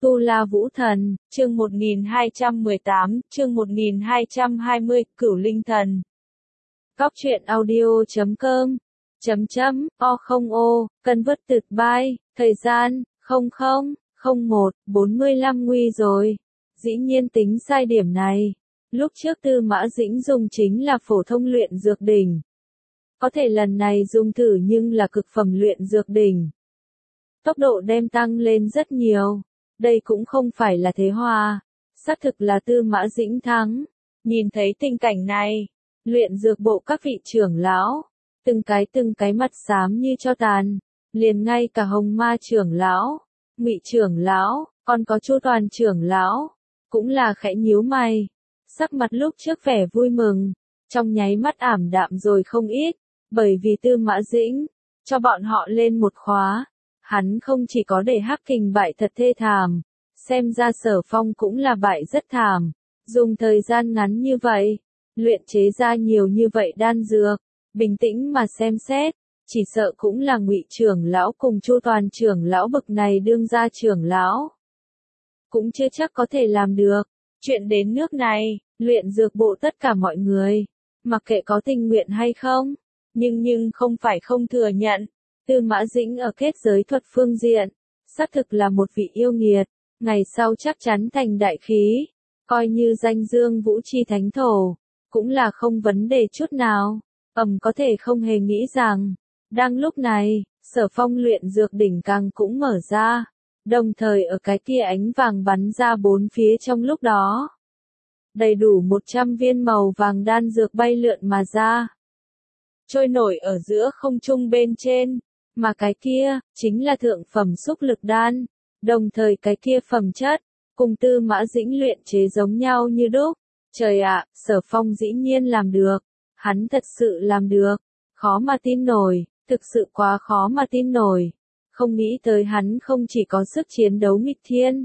Tu La Vũ Thần, chương 1218, chương 1220, Cửu Linh Thần. Cóc truyện audio.com O Converted by, thời gian, 00:01:45 nguy rồi. Dĩ nhiên tính sai điểm này. Lúc trước Tư Mã Dĩnh dùng chính là phổ thông luyện dược đỉnh. Có thể lần này dùng thử nhưng là cực phẩm luyện dược đỉnh. Tốc độ đem tăng lên rất nhiều. Đây cũng không phải là thế hòa. Xác thực là Tư Mã Dĩnh thắng. Nhìn thấy tình cảnh này, luyện dược bộ các vị trưởng lão, từng cái mặt xám như tro tàn, liền ngay cả Hồng Ma trưởng lão, Ngụy trưởng lão, còn có Chu Toàn trưởng lão, cũng là khẽ nhíu mày. Sắc mặt lúc trước vẻ vui mừng, trong nháy mắt ảm đạm rồi không ít, bởi vì Tư Mã Dĩnh cho bọn họ lên một khóa. Hắn không chỉ có để Hắc Kình bại thật thê thảm, xem ra Sở Phong cũng là bại rất thảm. Dùng thời gian ngắn như vậy, luyện chế ra nhiều như vậy đan dược, bình tĩnh mà xem xét, chỉ sợ cũng là Ngụy trưởng lão cùng Chu Toàn trưởng lão bực này đương gia trưởng lão. Cũng chưa chắc có thể làm được. Chuyện đến nước này, luyện dược bộ tất cả mọi người, mặc kệ có tình nguyện hay không, nhưng không phải không thừa nhận. Tư Mã Dĩnh ở kết giới thuật phương diện, xác thực là một vị yêu nghiệt, ngày sau chắc chắn thành đại khí, coi như danh dương vũ chi thánh thổ, cũng là không vấn đề chút nào. Có thể không hề nghĩ rằng, đang lúc này, Sở Phong luyện dược đỉnh càng cũng mở ra, đồng thời ở cái kia ánh vàng bắn ra bốn phía trong lúc đó. Đầy đủ 100 viên màu vàng đan dược bay lượn mà ra, trôi nổi ở giữa không trung bên trên. Mà cái kia, chính là thượng phẩm xúc lực đan, đồng thời cái kia phẩm chất, cùng Tư Mã Dĩnh luyện chế giống nhau như đúc. Trời ạ, Sở Phong dĩ nhiên làm được, hắn thật sự làm được, khó mà tin nổi, thực sự quá khó mà tin nổi. Không nghĩ tới hắn không chỉ có sức chiến đấu nghịch thiên,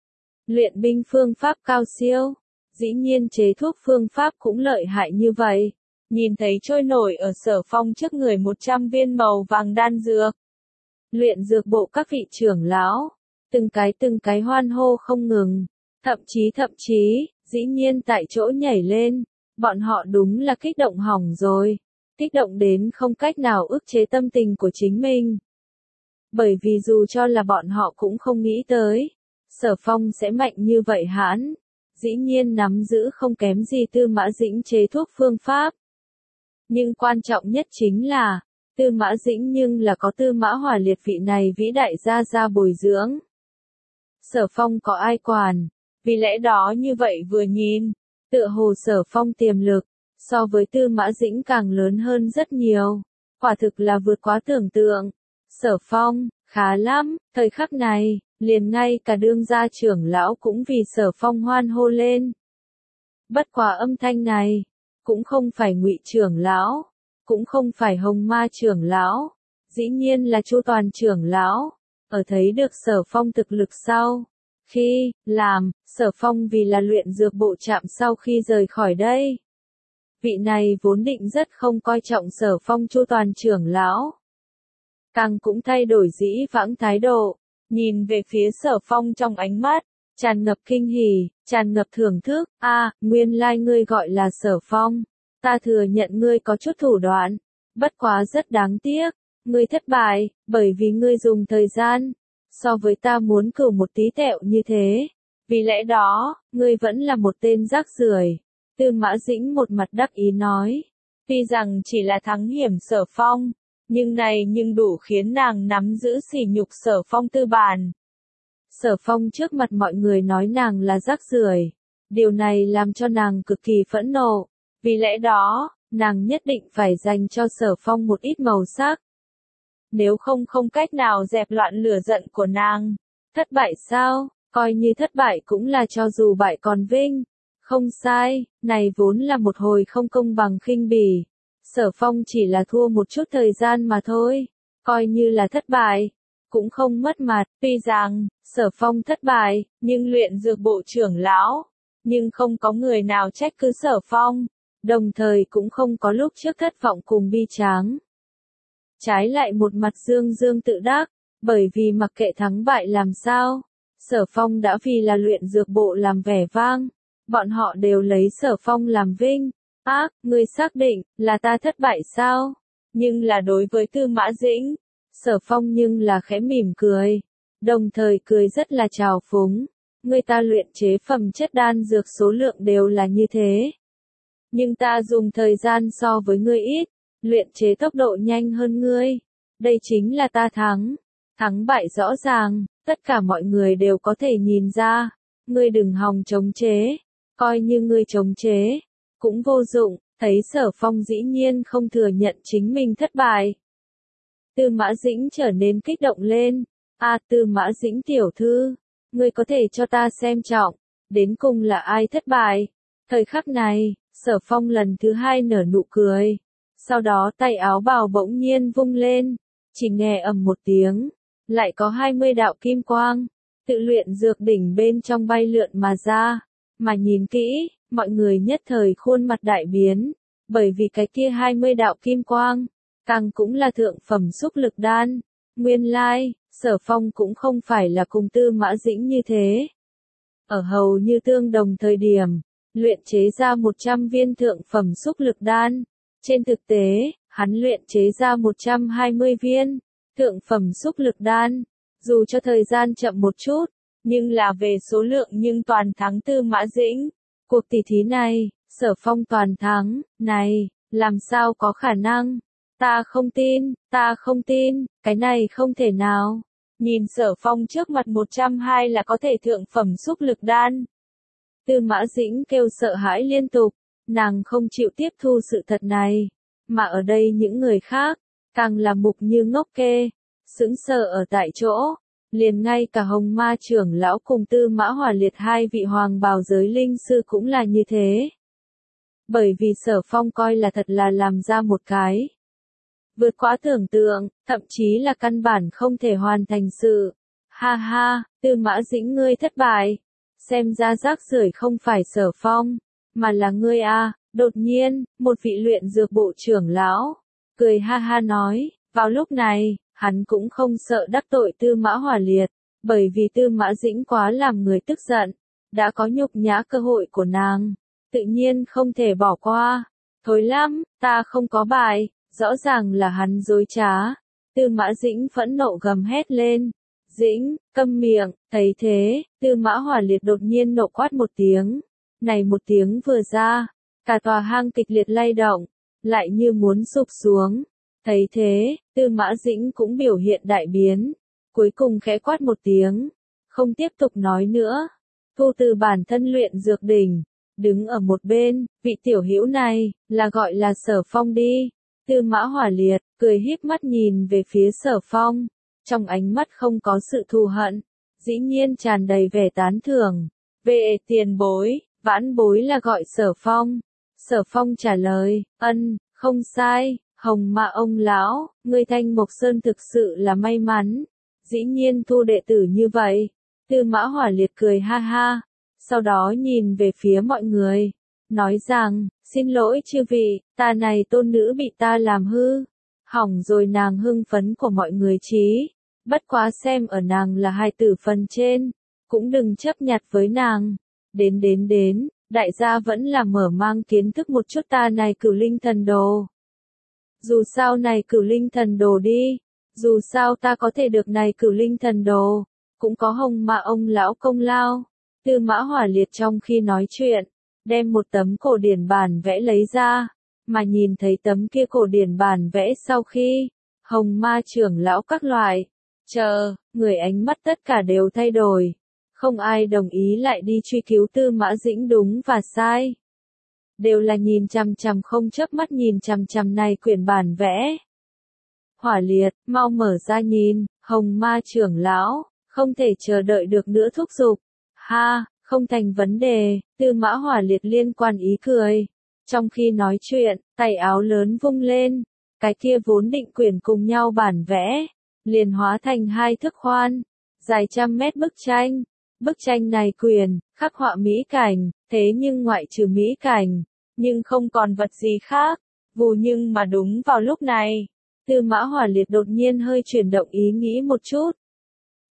luyện binh phương pháp cao siêu, dĩ nhiên chế thuốc phương pháp cũng lợi hại như vậy. Nhìn thấy trôi nổi ở Sở Phong trước người 100 viên màu vàng đan dược. Luyện dược bộ các vị trưởng lão, từng cái hoan hô không ngừng, thậm chí, dĩ nhiên tại chỗ nhảy lên, bọn họ đúng là kích động hỏng rồi, kích động đến không cách nào ức chế tâm tình của chính mình. Bởi vì dù cho là bọn họ cũng không nghĩ tới, Sở Phong sẽ mạnh như vậy hãn, dĩ nhiên nắm giữ không kém gì Tư Mã Dĩnh chế thuốc phương pháp. Nhưng quan trọng nhất chính là, Tư Mã Dĩnh nhưng là có Tư Mã Hỏa Liệt vị này vĩ đại gia bồi dưỡng. Sở Phong có ai quản, vì lẽ đó như vậy vừa nhìn, tựa hồ Sở Phong tiềm lực, so với Tư Mã Dĩnh càng lớn hơn rất nhiều, quả thực là vượt quá tưởng tượng. Sở Phong, khá lắm, thời khắc này, liền ngay cả đương gia trưởng lão cũng vì Sở Phong hoan hô lên. Bất quá âm thanh này, cũng không phải Ngụy trưởng lão, cũng không phải Hồng Ma trưởng lão, dĩ nhiên là Chu Toàn trưởng lão. Ở thấy được Sở Phong thực lực sau, khi làm Sở Phong vì là luyện dược bộ chạm sau khi rời khỏi đây, vị này vốn định rất không coi trọng Sở Phong Chu Toàn trưởng lão, càng cũng thay đổi dĩ vãng thái độ, nhìn về phía Sở Phong trong ánh mắt tràn ngập kinh hỉ, tràn ngập thưởng thức. Nguyên lai ngươi gọi là Sở Phong, ta thừa nhận ngươi có chút thủ đoạn, bất quá rất đáng tiếc, ngươi thất bại, bởi vì ngươi dùng thời gian, so với ta muốn cửu một tí tẹo như thế, vì lẽ đó, ngươi vẫn là một tên rác rưởi. Tư Mã Dĩnh một mặt đắc ý nói, tuy rằng chỉ là thắng hiểm Sở Phong, nhưng này đủ khiến nàng nắm giữ sỉ nhục Sở Phong tư bản. Sở Phong trước mặt mọi người nói nàng là rác rưởi, điều này làm cho nàng cực kỳ phẫn nộ, vì lẽ đó, nàng nhất định phải dành cho Sở Phong một ít màu sắc. Nếu không cách nào dẹp loạn lửa giận của nàng. Thất bại sao? Coi như thất bại cũng là cho dù bại còn vinh. Không sai, này vốn là một hồi không công bằng khinh bỉ. Sở Phong chỉ là thua một chút thời gian mà thôi, coi như là thất bại, cũng không mất mặt. Tuy rằng, Sở Phong thất bại, nhưng luyện dược bộ trưởng lão, nhưng không có người nào trách cứ Sở Phong, đồng thời cũng không có lúc trước thất vọng cùng bi tráng. Trái lại một mặt dương tự đắc, bởi vì mặc kệ thắng bại làm sao, Sở Phong đã vì là luyện dược bộ làm vẻ vang, bọn họ đều lấy Sở Phong làm vinh. Ác, ngươi xác định là ta thất bại sao? Nhưng là đối với Tư Mã Dĩnh, Sở Phong nhưng là khẽ mỉm cười, đồng thời cười rất là trào phúng. Người ta luyện chế phẩm chất đan dược số lượng đều là như thế. Nhưng ta dùng thời gian so với ngươi ít, luyện chế tốc độ nhanh hơn ngươi. Đây chính là ta thắng. Thắng bại rõ ràng, tất cả mọi người đều có thể nhìn ra. Ngươi đừng hòng chống chế, coi như ngươi chống chế, cũng vô dụng. Thấy Sở Phong dĩ nhiên không thừa nhận chính mình thất bại. Tư Mã Dĩnh trở nên kích động lên. Tư Mã Dĩnh tiểu thư, ngươi có thể cho ta xem trọng, đến cùng là ai thất bại. Thời khắc này, Sở Phong lần thứ hai nở nụ cười. Sau đó tay áo bào bỗng nhiên vung lên, chỉ nghe ầm một tiếng, lại có 20 đạo kim quang, tự luyện dược đỉnh bên trong bay lượn mà ra. Mà nhìn kỹ, mọi người nhất thời khuôn mặt đại biến, bởi vì cái kia 20 đạo kim quang, càng cũng là thượng phẩm xúc lực đan. Nguyên lai, Sở Phong cũng không phải là cùng Tư Mã Dĩnh như thế. Ở hầu như tương đồng thời điểm, luyện chế ra 100 viên thượng phẩm xúc lực đan. Trên thực tế, hắn luyện chế ra 120 viên thượng phẩm xúc lực đan. Dù cho thời gian chậm một chút, nhưng là về số lượng nhưng toàn thắng Tư Mã Dĩnh. Cuộc tỷ thí này, Sở Phong toàn thắng, này, làm sao có khả năng? Ta không tin, cái này không thể nào. Nhìn Sở Phong trước mặt 120 là có thể thượng phẩm xúc lực đan. Tư Mã Dĩnh kêu sợ hãi liên tục, nàng không chịu tiếp thu sự thật này. Mà ở đây những người khác, càng là mục như ngốc kê, sững sờ ở tại chỗ. Liền ngay cả Hồng Ma trưởng lão cùng Tư Mã Hỏa Liệt hai vị hoàng bào giới linh sư cũng là như thế. Bởi vì Sở Phong coi là thật là làm ra một cái vượt quá tưởng tượng, thậm chí là căn bản không thể hoàn thành sự. Ha ha, Tư Mã Dĩnh ngươi thất bại. Xem ra rác rưởi không phải Sở Phong, mà là ngươi a. Đột nhiên, một vị luyện dược bộ trưởng lão cười ha ha nói. Vào lúc này, hắn cũng không sợ đắc tội Tư Mã Hỏa Liệt, bởi vì Tư Mã Dĩnh quá làm người tức giận, đã có nhục nhã cơ hội của nàng, tự nhiên không thể bỏ qua. Thối lắm, ta không có bài, rõ ràng là hắn dối trá. Tư Mã Dĩnh phẫn nộ gầm hét lên. Dĩnh, câm miệng. Thấy thế, Tư Mã Hỏa Liệt đột nhiên nộ quát một tiếng. Này một tiếng vừa ra, cả tòa hang kịch liệt lay động, lại như muốn sụp xuống. Thấy thế, Tư Mã Dĩnh cũng biểu hiện đại biến, cuối cùng khẽ quát một tiếng, không tiếp tục nói nữa, thu từ bản thân luyện dược đỉnh, đứng ở một bên. Vị tiểu hữu này, là gọi là Sở Phong đi. Tư Mã Hỏa Liệt, cười híp mắt nhìn về phía Sở Phong, trong ánh mắt không có sự thù hận, dĩ nhiên tràn đầy vẻ tán thưởng. Về tiền bối, vãn bối là gọi Sở Phong. Sở Phong trả lời, không sai. Hồng Ma ông lão, ngươi Thanh Mộc Sơn thực sự là may mắn, dĩ nhiên thu đệ tử như vậy. Tư Mã Hỏa Liệt cười ha ha, sau đó nhìn về phía mọi người, nói rằng, xin lỗi chư vị, ta này tôn nữ bị ta làm hư, hỏng rồi nàng hưng phấn của mọi người trí, bất quá xem ở nàng là hài tử phần trên, cũng đừng chấp nhặt với nàng. Đến, đại gia vẫn là mở mang kiến thức một chút ta này Cửu Linh Thần Đồ. Dù sao này Cửu Linh Thần Đồ đi, dù sao ta có thể được này Cửu Linh Thần Đồ, cũng có Hồng Ma ông lão công lao. Tư Mã Hỏa Liệt trong khi nói chuyện, đem một tấm cổ điển bản vẽ lấy ra, mà nhìn thấy tấm kia cổ điển bản vẽ sau khi, Hồng Ma trưởng lão các loại, người ánh mắt tất cả đều thay đổi, không ai đồng ý lại đi truy cứu Tư Mã Dĩnh đúng và sai. Đều là nhìn chằm chằm không chớp mắt nhìn chằm chằm này quyển bản vẽ. Hỏa Liệt, mau mở ra nhìn. Hồng Ma trưởng lão, không thể chờ đợi được nữa thúc giục. Ha, không thành vấn đề. Tư Mã Hỏa Liệt liên quan ý cười. Trong khi nói chuyện, tay áo lớn vung lên, cái kia vốn định quyển cùng nhau bản vẽ, liền hóa thành hai thước khoan, dài 100 mét bức tranh. Bức tranh này quyển, khắc họa mỹ cảnh, thế nhưng ngoại trừ mỹ cảnh, nhưng không còn vật gì khác. Nhưng mà đúng vào lúc này, Tư Mã Hỏa Liệt đột nhiên hơi chuyển động ý nghĩ một chút.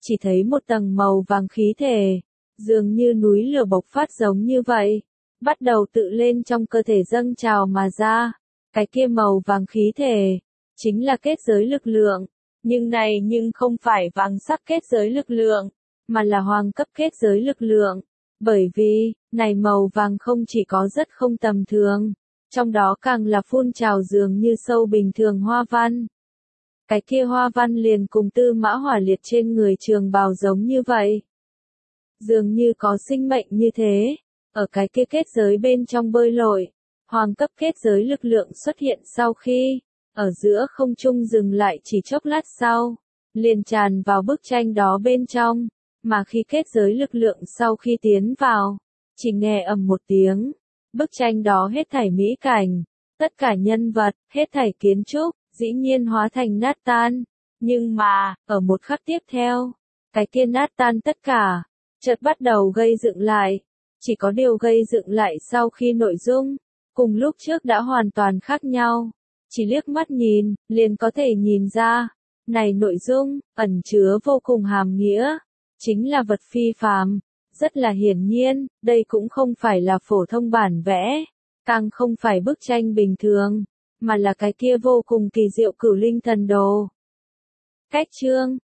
chỉ thấy một tầng màu vàng khí thể, dường như núi lửa bộc phát giống như vậy, bắt đầu tự lên trong cơ thể dâng trào mà ra. Cái kia màu vàng khí thể, chính là kết giới lực lượng, nhưng không phải vàng sắc kết giới lực lượng, mà là hoàng cấp kết giới lực lượng. Bởi vì, này màu vàng không chỉ có rất không tầm thường, trong đó càng là phun trào dường như sâu bình thường hoa văn. Cái kia hoa văn liền cùng Tư Mã Hỏa Liệt trên người trường bào giống như vậy. Dường như có sinh mệnh như thế, ở cái kia kết giới bên trong bơi lội, hoàng cấp kết giới lực lượng xuất hiện sau khi, ở giữa không trung dừng lại chỉ chốc lát sau, liền tràn vào bức tranh đó bên trong, mà khi kết giới lực lượng sau khi tiến vào, chỉ nghe ầm một tiếng, bức tranh đó hết thảy mỹ cảnh, tất cả nhân vật, hết thảy kiến trúc, dĩ nhiên hóa thành nát tan, nhưng mà, ở một khắc tiếp theo, cái kia nát tan tất cả, chợt bắt đầu gây dựng lại, chỉ có điều gây dựng lại sau khi nội dung, cùng lúc trước đã hoàn toàn khác nhau, chỉ liếc mắt nhìn, liền có thể nhìn ra, này nội dung, ẩn chứa vô cùng hàm nghĩa, chính là vật phi phàm, rất là hiển nhiên, đây cũng không phải là phổ thông bản vẽ, càng không phải bức tranh bình thường, mà là cái kia vô cùng kỳ diệu Cửu Linh Thần Đồ. Cách chương